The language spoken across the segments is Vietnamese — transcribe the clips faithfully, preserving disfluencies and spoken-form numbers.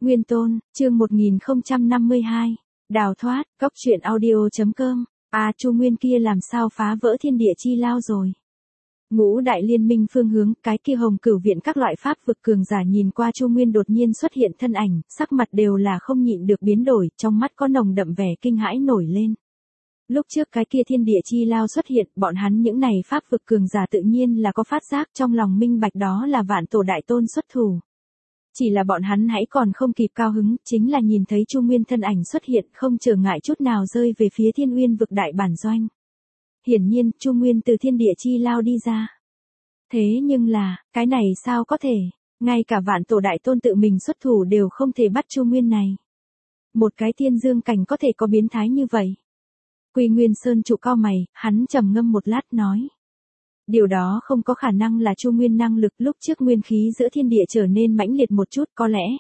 Nguyên Tôn, chương một nghìn không trăm năm mươi hai. Đào thoát, cốc truyện audio chấm com. À, Chu Nguyên kia làm sao phá vỡ thiên địa chi lao rồi. Ngũ đại liên minh phương hướng, cái kia Hồng Cửu viện các loại pháp vực cường giả nhìn qua Chu Nguyên đột nhiên xuất hiện thân ảnh, sắc mặt đều là không nhịn được biến đổi, trong mắt có nồng đậm vẻ kinh hãi nổi lên. Lúc trước cái kia thiên địa chi lao xuất hiện, bọn hắn những này pháp vực cường giả tự nhiên là có phát giác trong lòng minh bạch đó là vạn tổ đại tôn xuất thủ. Chỉ là bọn hắn hãy còn không kịp cao hứng, chính là nhìn thấy Chu Nguyên thân ảnh xuất hiện không trở ngại chút nào rơi về phía Thiên Uyên vực đại bản doanh. Hiển nhiên, Chu Nguyên từ thiên địa chi lao đi ra. Thế nhưng là, cái này sao có thể, ngay cả vạn tổ đại tôn tự mình xuất thủ đều không thể bắt Chu Nguyên này. Một cái thiên dương cảnh có thể có biến thái như vậy. Quy Nguyên Sơn trụ cao mày, hắn trầm ngâm một lát nói. Điều đó không có khả năng là Chu Nguyên năng lực lúc trước nguyên khí giữa thiên địa trở nên mãnh liệt một chút, có lẽ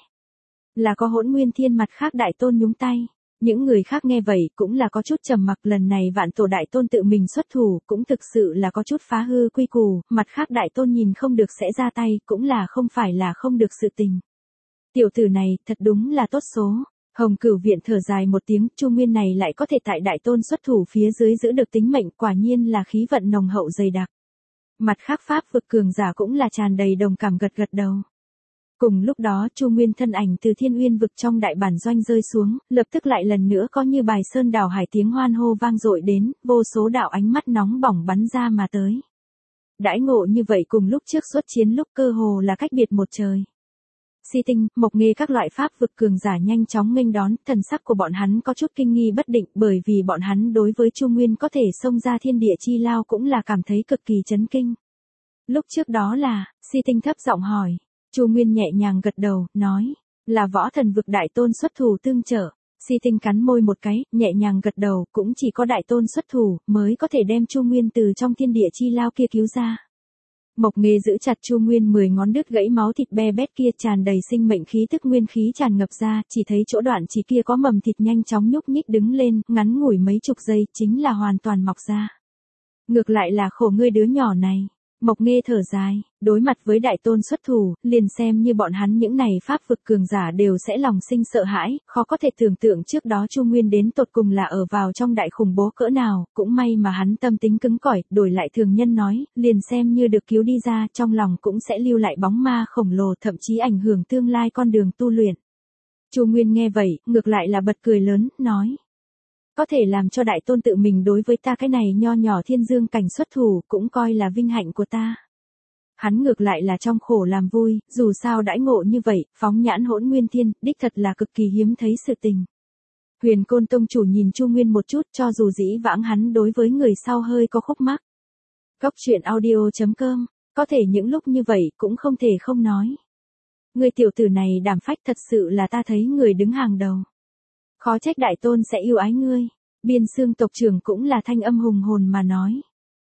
là có Hỗn Nguyên Thiên mặt khác đại tôn nhúng tay. Những người khác nghe vậy cũng là có chút trầm mặc, lần này vạn tổ đại tôn tự mình xuất thủ cũng thực sự là có chút phá hư quy củ, mặt khác đại tôn nhìn không được sẽ ra tay cũng là không phải là không được sự tình. Tiểu tử này thật đúng là tốt số. Hồng Cửu viện thở dài một tiếng, Chu Nguyên này lại có thể tại đại tôn xuất thủ phía dưới giữ được tính mệnh, quả nhiên là khí vận nồng hậu dày đặc. Mặt khác pháp vực cường giả cũng là tràn đầy đồng cảm gật gật đầu. Cùng lúc đó Chu Nguyên thân ảnh từ Thiên Uyên vực trong đại bản doanh rơi xuống, lập tức lại lần nữa có như bài sơn đảo hải tiếng hoan hô vang dội đến, vô số đạo ánh mắt nóng bỏng bắn ra mà tới. Đãi ngộ như vậy cùng lúc trước xuất chiến lúc cơ hồ là cách biệt một trời. Si Tinh, Mộc Nghê các loại pháp vực cường giả nhanh chóng nghênh đón, thần sắc của bọn hắn có chút kinh nghi bất định, bởi vì bọn hắn đối với Chu Nguyên có thể xông ra thiên địa chi lao cũng là cảm thấy cực kỳ chấn kinh. Lúc trước đó là, Si Tinh thấp giọng hỏi, Chu Nguyên nhẹ nhàng gật đầu, nói, là võ thần vực đại tôn xuất thủ tương trợ. Si Tinh cắn môi một cái, nhẹ nhàng gật đầu, cũng chỉ có đại tôn xuất thủ mới có thể đem Chu Nguyên từ trong thiên địa chi lao kia cứu ra. Mộc Nghê giữ chặt Chu Nguyên mười ngón đứt gãy máu thịt be bét kia, tràn đầy sinh mệnh khí tức nguyên khí tràn ngập ra, chỉ thấy chỗ đoạn chỉ kia có mầm thịt nhanh chóng nhúc nhích đứng lên, ngắn ngủi mấy chục giây chính là hoàn toàn mọc ra. Ngược lại là khổ ngươi đứa nhỏ này. Mộc Nghê thở dài, đối mặt với đại tôn xuất thủ, liền xem như bọn hắn những này pháp vực cường giả đều sẽ lòng sinh sợ hãi, khó có thể tưởng tượng trước đó Chu Nguyên đến tột cùng là ở vào trong đại khủng bố cỡ nào, cũng may mà hắn tâm tính cứng cỏi, đổi lại thường nhân nói, liền xem như được cứu đi ra, trong lòng cũng sẽ lưu lại bóng ma khổng lồ, thậm chí ảnh hưởng tương lai con đường tu luyện. Chu Nguyên nghe vậy, ngược lại là bật cười lớn, nói. Có thể làm cho đại tôn tự mình đối với ta cái này nho nhỏ thiên dương cảnh xuất thủ cũng coi là vinh hạnh của ta. Hắn ngược lại là trong khổ làm vui, dù sao đãi ngộ như vậy, phóng nhãn Hỗn Nguyên Thiên, đích thật là cực kỳ hiếm thấy sự tình. Huyền Côn tông chủ nhìn Chu Nguyên một chút, cho dù dĩ vãng hắn đối với người sau hơi có khúc mắc. Cốc truyện audio chấm com, có thể những lúc như vậy cũng không thể không nói. Người tiểu tử này đảm phách thật sự là ta thấy người đứng hàng đầu. Khó trách đại tôn sẽ yêu ái ngươi. Biên Xương tộc trưởng cũng là thanh âm hùng hồn mà nói.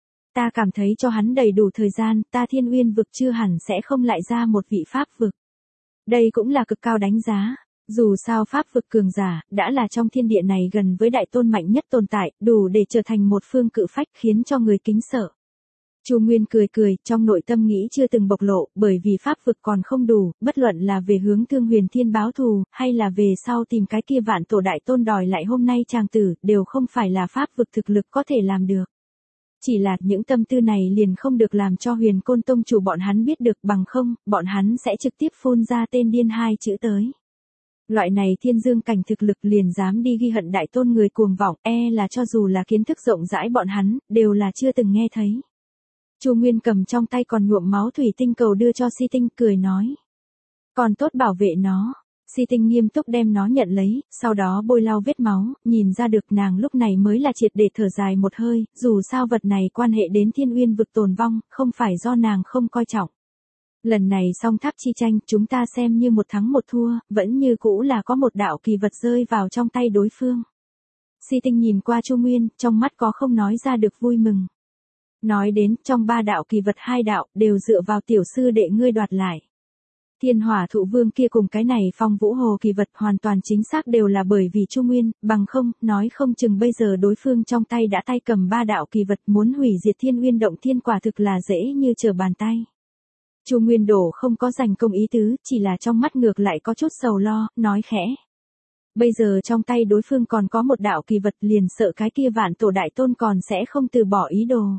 Ta cảm thấy cho hắn đầy đủ thời gian, ta Thiên Uyên vực chưa hẳn sẽ không lại ra một vị pháp vực. Đây cũng là cực cao đánh giá. Dù sao pháp vực cường giả, đã là trong thiên địa này gần với đại tôn mạnh nhất tồn tại, đủ để trở thành một phương cự phách khiến cho người kính sợ. Chu Nguyên cười cười, trong nội tâm nghĩ chưa từng bộc lộ, bởi vì pháp vực còn không đủ, bất luận là về hướng Thương Huyền Thiên báo thù, hay là về sau tìm cái kia vạn tổ đại tôn đòi lại hôm nay chàng tử, đều không phải là pháp vực thực lực có thể làm được. Chỉ là những tâm tư này liền không được làm cho Huyền Côn tông chủ bọn hắn biết được, bằng không, bọn hắn sẽ trực tiếp phun ra tên điên hai chữ tới. Loại này thiên dương cảnh thực lực liền dám đi ghi hận đại tôn người cuồng vọng, e là cho dù là kiến thức rộng rãi bọn hắn, đều là chưa từng nghe thấy. Chu Nguyên cầm trong tay còn nhuộm máu thủy tinh cầu đưa cho Si Tinh, cười nói. Còn tốt bảo vệ nó. Si Tinh nghiêm túc đem nó nhận lấy, sau đó bôi lau vết máu, nhìn ra được nàng lúc này mới là triệt để thở dài một hơi, dù sao vật này quan hệ đến Thiên Uyên vực tồn vong, không phải do nàng không coi trọng. Lần này song tháp chi tranh, chúng ta xem như một thắng một thua, vẫn như cũ là có một đạo kỳ vật rơi vào trong tay đối phương. Si Tinh nhìn qua Chu Nguyên, trong mắt có không nói ra được vui mừng. Nói đến, trong ba đạo kỳ vật hai đạo, đều dựa vào tiểu sư đệ ngươi đoạt lại. Thiên Hỏa Thụ Vương kia cùng cái này Phong Vũ Hồ kỳ vật hoàn toàn chính xác đều là bởi vì Chu Nguyên, bằng không, nói không chừng bây giờ đối phương trong tay đã tay cầm ba đạo kỳ vật muốn hủy diệt Thiên Uyên động thiên quả thực là dễ như trở bàn tay. Chu Nguyên Đổ không có giành công ý tứ, chỉ là trong mắt ngược lại có chút sầu lo, nói khẽ. Bây giờ trong tay đối phương còn có một đạo kỳ vật, liền sợ cái kia Vạn Tổ Đại Tôn còn sẽ không từ bỏ ý đồ.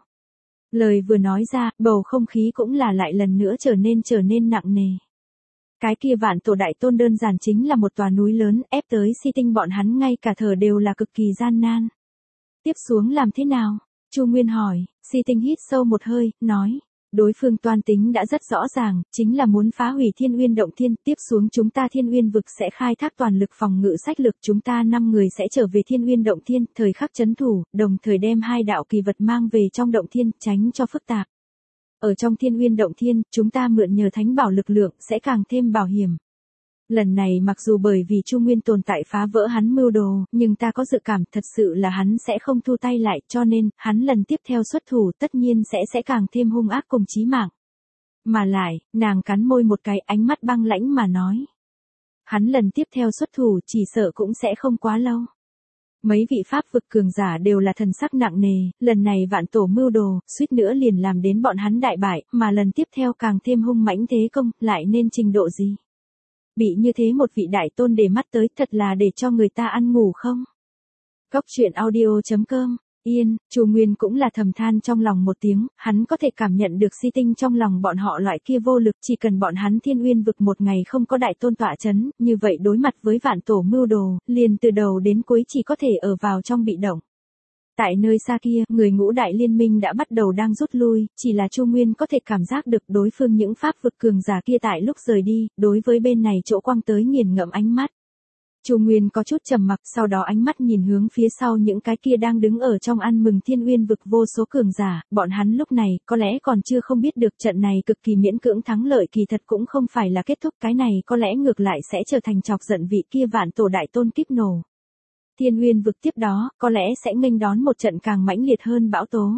Lời vừa nói ra, bầu không khí cũng là lại lần nữa trở nên trở nên nặng nề. Cái kia Vạn Tổ Đại Tôn đơn giản chính là một tòa núi lớn, ép tới Si Tinh bọn hắn ngay cả thở đều là cực kỳ gian nan. Tiếp xuống làm thế nào? Chu Nguyên hỏi. Si Tinh hít sâu một hơi, nói. Đối phương toan tính đã rất rõ ràng, chính là muốn phá hủy Thiên Uyên Động Thiên, tiếp xuống chúng ta Thiên Uyên vực sẽ khai thác toàn lực phòng ngự sách lược, chúng ta năm người sẽ trở về Thiên Uyên Động Thiên, thời khắc trấn thủ, đồng thời đem hai đạo kỳ vật mang về trong Động Thiên, tránh cho phức tạp. Ở trong Thiên Uyên Động Thiên, chúng ta mượn nhờ thánh bảo lực lượng sẽ càng thêm bảo hiểm. Lần này mặc dù bởi vì Chu Nguyên tồn tại phá vỡ hắn mưu đồ, nhưng ta có dự cảm thật sự là hắn sẽ không thu tay lại, cho nên, hắn lần tiếp theo xuất thủ tất nhiên sẽ sẽ càng thêm hung ác cùng chí mạng. Mà lại, nàng cắn môi một cái, ánh mắt băng lãnh mà nói. Hắn lần tiếp theo xuất thủ chỉ sợ cũng sẽ không quá lâu. Mấy vị pháp vực cường giả đều là thần sắc nặng nề, lần này Vạn Tổ mưu đồ, suýt nữa liền làm đến bọn hắn đại bại, mà lần tiếp theo càng thêm hung mãnh thế công, lại nên trình độ gì? Bị như thế một vị đại tôn để mắt tới, thật là để cho người ta ăn ngủ không? Góc truyện audio chấm com. Yên, Chu Nguyên cũng là thầm than trong lòng một tiếng, hắn có thể cảm nhận được Si Tinh trong lòng bọn họ loại kia vô lực, chỉ cần bọn hắn Thiên Uyên vực một ngày không có đại tôn tọa chấn, như vậy đối mặt với Vạn Tổ mưu đồ, liền từ đầu đến cuối chỉ có thể ở vào trong bị động. Tại nơi xa kia, người ngũ đại liên minh đã bắt đầu đang rút lui, chỉ là Chu Nguyên có thể cảm giác được đối phương những pháp vực cường giả kia tại lúc rời đi, đối với bên này chỗ quăng tới nghiền ngẫm ánh mắt. Chu Nguyên có chút trầm mặc, sau đó ánh mắt nhìn hướng phía sau những cái kia đang đứng ở trong ăn mừng Thiên Uyên vực vô số cường giả, bọn hắn lúc này có lẽ còn chưa không biết được trận này cực kỳ miễn cưỡng thắng lợi kỳ thật cũng không phải là kết thúc, cái này có lẽ ngược lại sẽ trở thành chọc giận vị kia Vạn Tổ Đại Tôn kiếp nổ. Thiên Uyên vực tiếp đó, có lẽ sẽ nghênh đón một trận càng mãnh liệt hơn bão tố.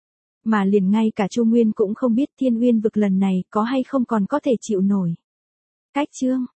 Mà liền ngay cả Chu Nguyên cũng không biết Thiên Uyên vực lần này có hay không còn có thể chịu nổi. Cách chương